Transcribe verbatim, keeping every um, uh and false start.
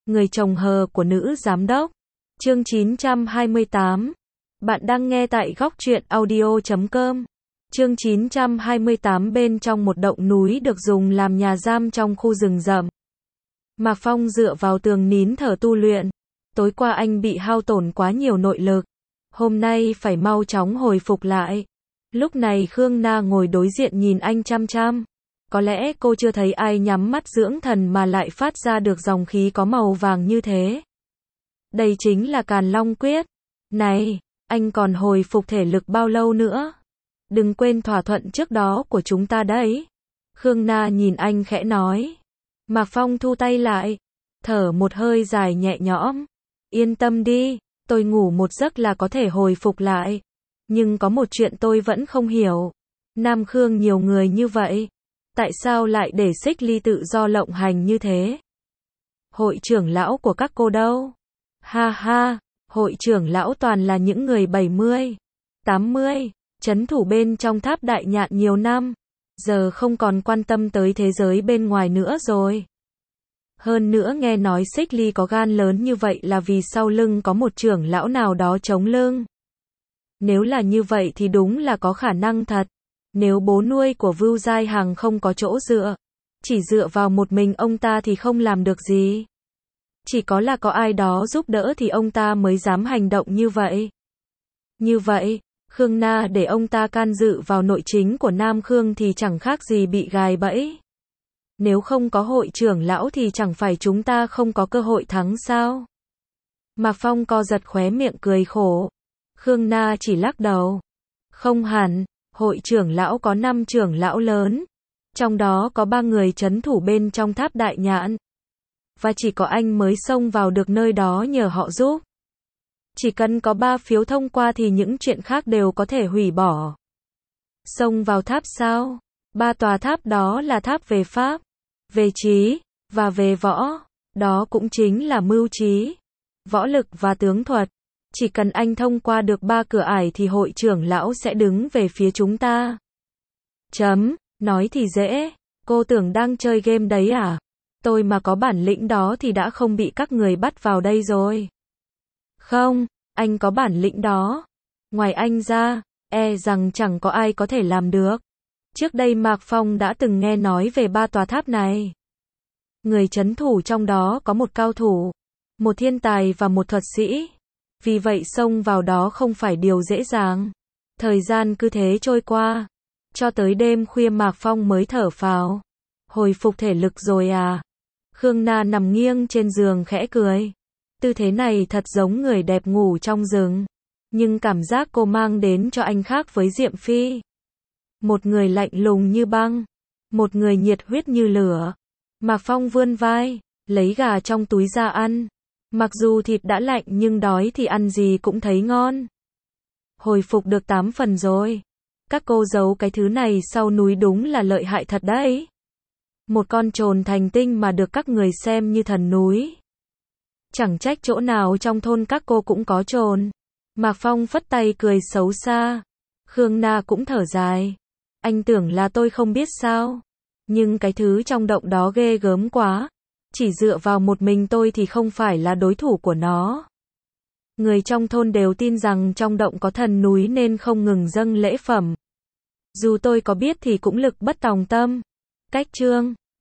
Người chồng hờ của nữ giám đốc. Chương chín trăm hai mươi tám. Bạn đang nghe tại góc truyện audio chấm com. Chương chín trăm hai mươi tám. Bên trong một động núi được dùng làm nhà giam trong khu rừng rậm. Mạc Phong dựa vào tường nín thở tu luyện. Tối qua anh bị hao tổn quá nhiều nội lực. Hôm nay phải mau chóng hồi phục lại. Lúc này Khương Na ngồi đối diện nhìn anh chăm chăm. Có lẽ cô chưa thấy ai nhắm mắt dưỡng thần mà lại phát ra được dòng khí có màu vàng như thế. Đây chính là Càn Long Quyết. Này, anh còn hồi phục thể lực bao lâu nữa? Đừng quên thỏa thuận trước đó của chúng ta đấy. Khương Na nhìn anh khẽ nói. Mạc Phong thu tay lại, thở một hơi dài nhẹ nhõm. Yên tâm đi, tôi ngủ một giấc là có thể hồi phục lại. Nhưng có một chuyện tôi vẫn không hiểu. Nam Khương nhiều người như vậy. Tại sao lại để Xích Ly tự do lộng hành như thế? Hội trưởng lão của các cô đâu? Ha ha, hội trưởng lão toàn là những người bảy mươi, tám mươi, trấn thủ bên trong tháp đại nhạn nhiều năm. Giờ không còn quan tâm tới thế giới bên ngoài nữa rồi. Hơn nữa nghe nói Xích Ly có gan lớn như vậy là vì sau lưng có một trưởng lão nào đó chống lưng. Nếu là như vậy thì đúng là có khả năng thật. Nếu bố nuôi của Vưu Giai Hằng không có chỗ dựa, chỉ dựa vào một mình ông ta thì không làm được gì. Chỉ có là có ai đó giúp đỡ thì ông ta mới dám hành động như vậy. Như vậy, Khương Na để ông ta can dự vào nội chính của Nam Khương thì chẳng khác gì bị gài bẫy. Nếu không có hội trưởng lão thì chẳng phải chúng ta không có cơ hội thắng sao? Mạc Phong co giật khóe miệng cười khổ. Khương Na chỉ lắc đầu. Không hẳn. Hội trưởng lão có năm trưởng lão lớn, trong đó có ba người trấn thủ bên trong tháp đại nhạn. Và chỉ có anh mới xông vào được nơi đó nhờ họ giúp. Chỉ cần có ba phiếu thông qua thì những chuyện khác đều có thể hủy bỏ. Xông vào tháp sao? Ba tòa tháp đó là tháp về pháp, về trí, và về võ. Đó cũng chính là mưu trí, võ lực và tướng thuật. Chỉ cần anh thông qua được ba cửa ải thì hội trưởng lão sẽ đứng về phía chúng ta. Chấm, nói thì dễ, cô tưởng đang chơi game đấy à? Tôi mà có bản lĩnh đó thì đã không bị các người bắt vào đây rồi. Không, anh có bản lĩnh đó. Ngoài anh ra, e rằng chẳng có ai có thể làm được. Trước đây Mạc Phong đã từng nghe nói về ba tòa tháp này. Người trấn thủ trong đó có một cao thủ, một thiên tài và một thuật sĩ. Vì vậy xông vào đó không phải điều dễ dàng. Thời gian cứ thế trôi qua. Cho tới đêm khuya Mạc Phong mới thở phào. Hồi phục thể lực rồi à? Khương Na nằm nghiêng trên giường khẽ cười. Tư thế này thật giống người đẹp ngủ trong rừng. Nhưng cảm giác cô mang đến cho anh khác với Diệm Phi. Một người lạnh lùng như băng. Một người nhiệt huyết như lửa. Mạc Phong vươn vai, lấy gà trong túi ra ăn. Mặc dù thịt đã lạnh nhưng đói thì ăn gì cũng thấy ngon. Hồi phục được tám phần rồi. Các cô giấu cái thứ này sau núi đúng là lợi hại thật đấy. Một con trồn thành tinh mà được các người xem như thần núi. Chẳng trách chỗ nào trong thôn các cô cũng có trồn. Mạc Phong phất tay cười xấu xa. Khương Na cũng thở dài. Anh tưởng là tôi không biết sao. Nhưng cái thứ trong động đó ghê gớm quá. Chỉ dựa vào một mình tôi thì không phải là đối thủ của nó. Người trong thôn đều tin rằng trong động có thần núi nên không ngừng dâng lễ phẩm. Dù tôi có biết thì cũng lực bất tòng tâm. Cách chương